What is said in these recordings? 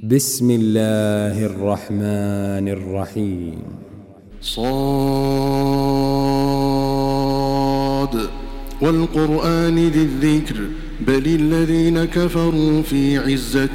بسم الله الرحمن الرحيم. صاد والقرآن ذي الذكر بل الذين كفروا في عزة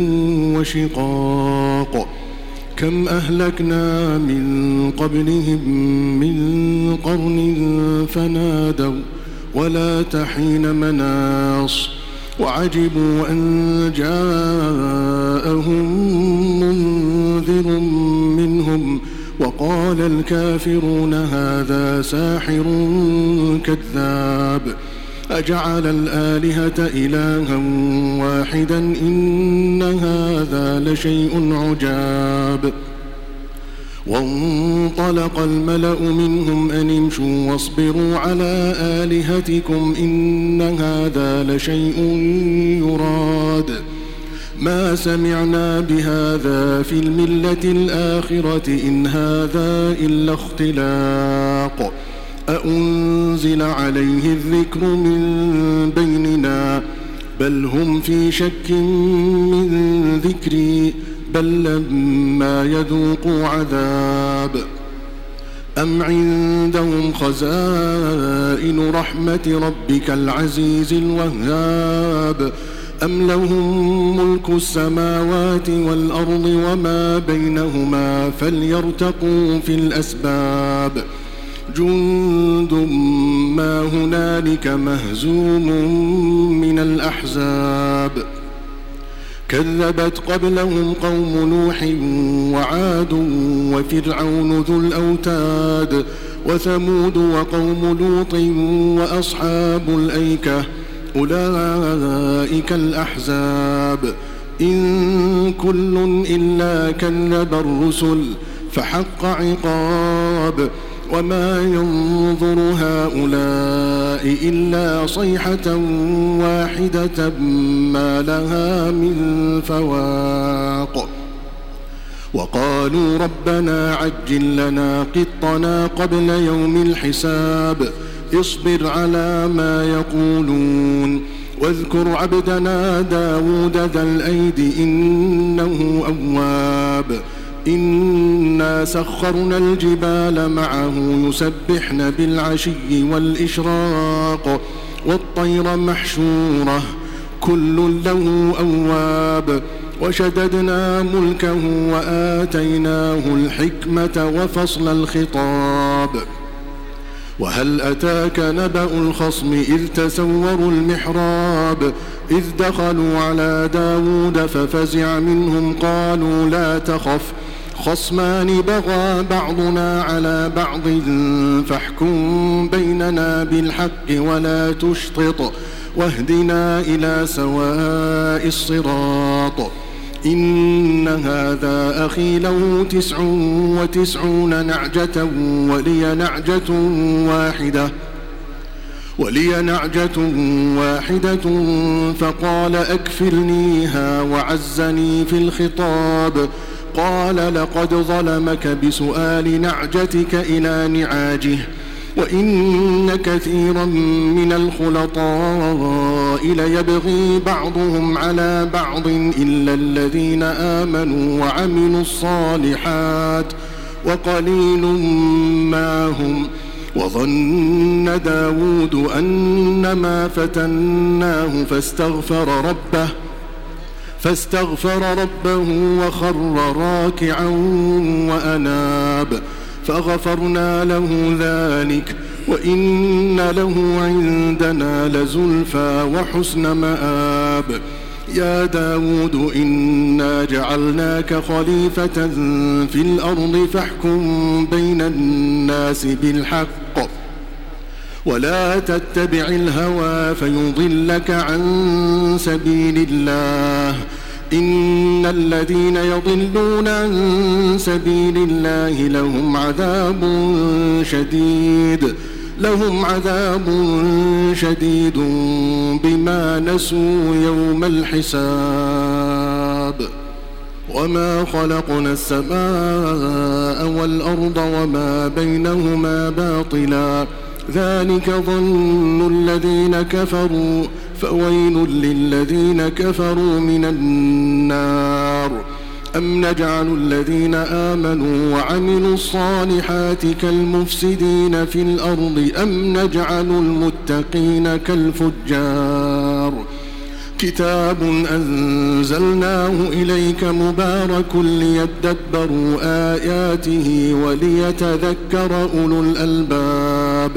وشقاق كم أهلكنا من قبلهم من قرن فنادوا ولا تحين مناص وعجبوا أن جاءهم منذر منهم وقال الكافرون هذا ساحر كذاب أجعل الآلهة إلها واحدا إن هذا لشيء عجاب وانطلق الملأ منهم أن امشوا واصبروا على آلهتكم إن هذا لشيء يراد ما سمعنا بهذا في الملة الآخرة إن هذا إلا اختلاق أأنزل عليه الذكر من بيننا بل هم في شك من ذكري بل لما يذوقوا عذاب أم عندهم خزائن رحمة ربك العزيز الوهاب أم لهم ملك السماوات والأرض وما بينهما فليرتقوا في الأسباب جند ما هنالك مهزوم من الأحزاب كذبت قبلهم قوم نوح وعاد وفرعون ذو الأوتاد وثمود وقوم لوط وأصحاب الأيكة أولئك الأحزاب إن كل إلا كذب الرسل فحق عقاب وما ينظر هؤلاء إلا صيحة واحدة ما لها من فواق وقالوا ربنا عجل لنا قطنا قبل يوم الحساب اصبر على ما يقولون واذكر عبدنا داود ذا الأيد إنه أواب إنا سخرنا الجبال معه يسبحن بالعشي والإشراق والطير محشورة كل له أواب وشددنا ملكه وآتيناه الحكمة وفصل الخطاب وهل أتاك نبأ الخصم إذ تسوروا المحراب إذ دخلوا على داود ففزع منهم قالوا لا تخف خصمان بغى بعضنا على بعض فاحكم بيننا بالحق ولا تشطط واهدنا إلى سواء الصراط إن هذا أخي له 99 نعجة ولي نعجة واحدة فقال أكفلنيها وعزني في الخطاب قال لقد ظلمك بسؤال نعجتك إلى نعاجه وإن كثيرا من الخلطاء ليبغي بعضهم على بعض إلا الذين آمنوا وعملوا الصالحات وقليل ما هم وظن داود أنما فتناه فاستغفر ربه وخر راكعا وأناب فغفرنا له ذلك وإن له عندنا لزلفى وحسن مآب يا داود إنا جعلناك خليفة في الأرض فاحكم بين الناس بالحق ولا تتبع الهوى فيضلك عن سبيل الله إن الذين يضلون عن سبيل الله لهم عذاب شديد بما نسوا يوم الحساب وما خلقنا السماء والأرض وما بينهما باطلا ذلك ظن الذين كفروا فويل للذين كفروا من النار أم نجعل الذين آمنوا وعملوا الصالحات كالمفسدين في الأرض أم نجعل المتقين كالفجار كتاب أنزلناه إليك مبارك ليدبروا آياته وليتذكر أولو الألباب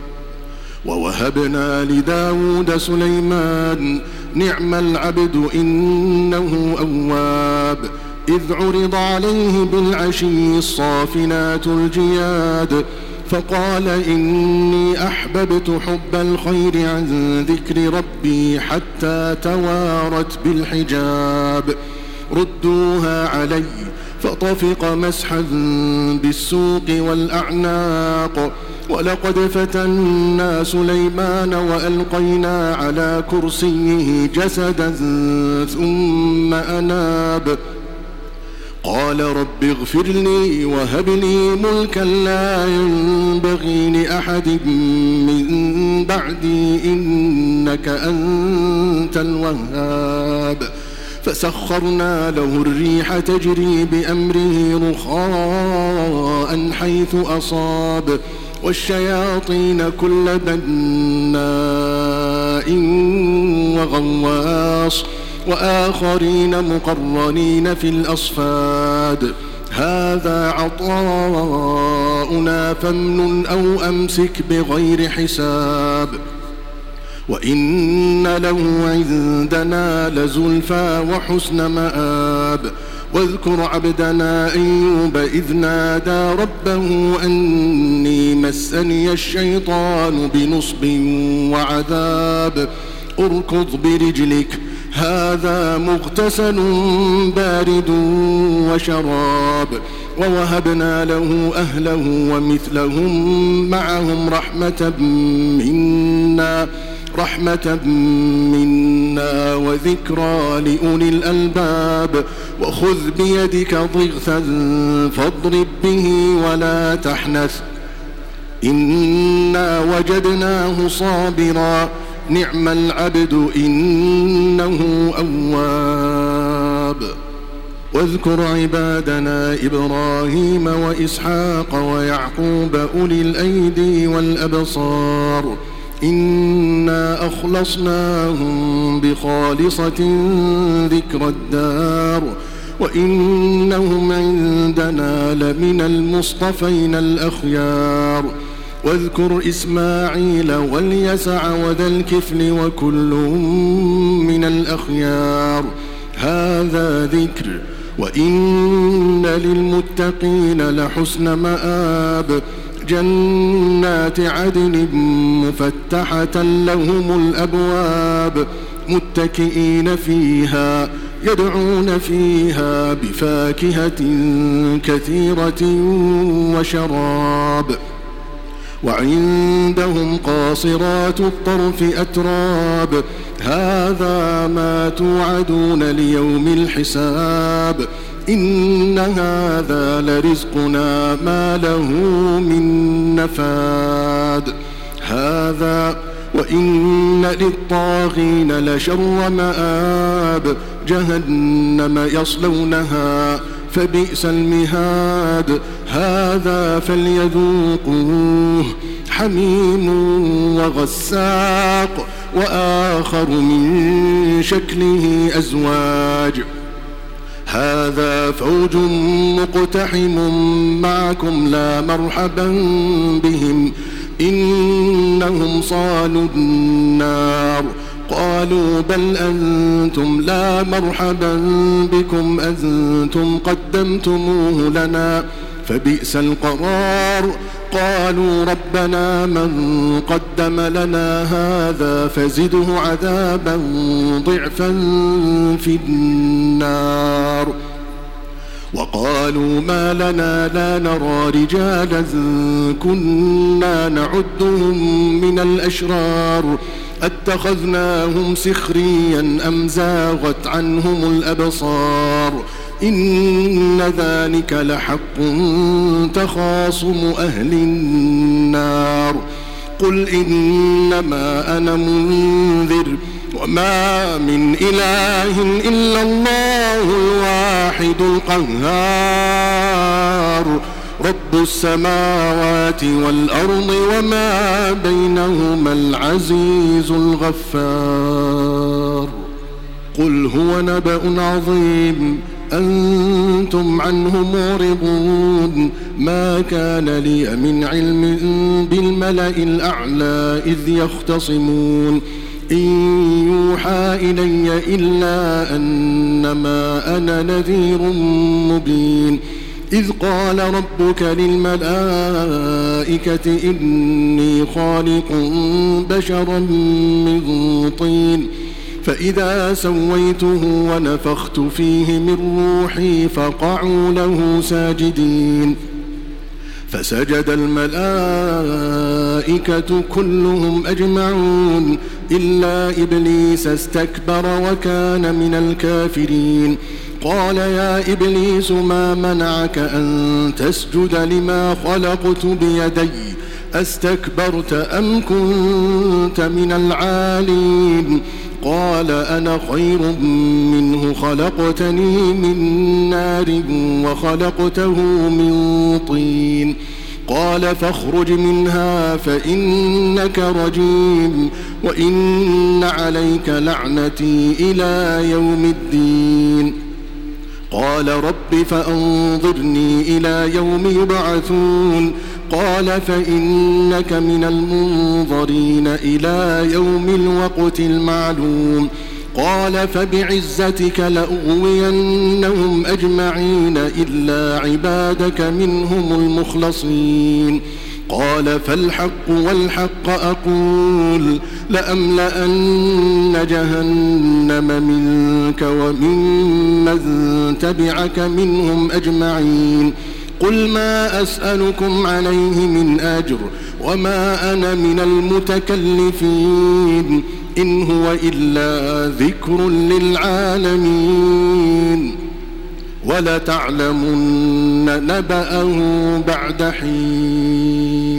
ووهبنا لداود سليمان نعم العبد إنه أواب إذ عرض عليه بالعشي الصافنات الجياد فقال إني أحببت حب الخير عن ذكر ربي حتى توارت بالحجاب ردوها علي فطفق مسحا بالسوق والأعناق ولقد فتنا سليمان وألقينا على كرسيه جسدا ثم أناب قال رب اغفر لي وهب لي ملكا لا ينبغي لأحد من بعدي إنك أنت الوهاب فسخرنا له الريح تجري بأمره رخاء حيث أصاب والشياطين كل بناء وغواص وآخرين مقرنين في الأصفاد هذا عطاؤنا فامنن أو أمسك بغير حساب وإن له عندنا لزلفى وحسن مآب واذكر عبدنا أيوب إذ نادى ربه أني مسني الشيطان بنصب وعذاب اركض برجلك هذا مغتسل بارد وشراب ووهبنا له أهله ومثلهم معهم رحمة منا وذكرى لأولي الألباب وخذ بيدك ضغثا فاضرب به ولا تحنث إنا وجدناه صابرا نعم العبد إنه أواب واذكر عبادنا إبراهيم وإسحاق ويعقوب أولي الأيدي والأبصار إنا أخلصناهم بخالصة ذكر الدار وإنهم عندنا لمن المصطفين الأخيار واذكر إسماعيل واليسع وذا الكفل وكل من الأخيار هذا ذكر وإن للمتقين لحسن مآب جنات عدن مفتحة لهم الأبواب متكئين فيها يدعون فيها بفاكهة كثيرة وشراب وعندهم قاصرات الطرف أتراب هذا ما توعدون ليوم الحساب إن هذا لرزقنا ما له من نفاد هذا وإن للطاغين لشر مآب جهنم يصلونها فبئس المهاد هذا فليذوقوه حميم وغساق وآخر من شكله أزواج هذا فوج مقتحم معكم لا مرحبا بهم إنهم صالوا النار قالوا بل أنتم لا مرحبا بكم أنتم قدمتموه لنا فبئس القرار قالوا ربنا من قدم لنا هذا فزده عذابا ضعفا في النار وقالوا ما لنا لا نرى رجالا كنا نعدهم من الأشرار اتخذناهم سخريا أم زاغت عنهم الأبصار إن ذلك لحق تخاصم أهل النار قل إنما أنا منذر وما من إله إلا الله الواحد الواحد القهار رب السماوات والأرض وما بينهما العزيز الغفار قل هو نبأ عظيم أنتم عنه معرضون ما كان لي من علم بالملأ الأعلى إذ يختصمون إن يوحى إلي إلا أنما أنا نذير مبين إذ قال ربك للملائكة إني خالق بشرا من طين فإذا سويته ونفخت فيه من روحي فقعوا له ساجدين فسجد الملائكة كلهم أجمعون إلا إبليس استكبر وكان من الكافرين قال يا إبليس ما منعك أن تسجد لما خلقت بيدي أستكبرت أم كنت من العالين قال أنا خير منه خلقتني من نار وخلقته من طين قال فاخرج منها فإنك رجيم وإن عليك لعنتي إلى يوم الدين قال رب فأنظرني إلى يوم يبعثون قال فإنك من المنظرين إلى يوم الوقت المعلوم قال فبعزتك لأغوينهم أجمعين إلا عبادك منهم المخلصين قال فالحق والحق أقول لأملأن جهنم منك وممن تبعك منهم أجمعين قل ما أسألكم عليه من أجر وما أنا من المتكلفين إن هو إلا ذكر للعالمين ولتعلمن نبأه بعد حين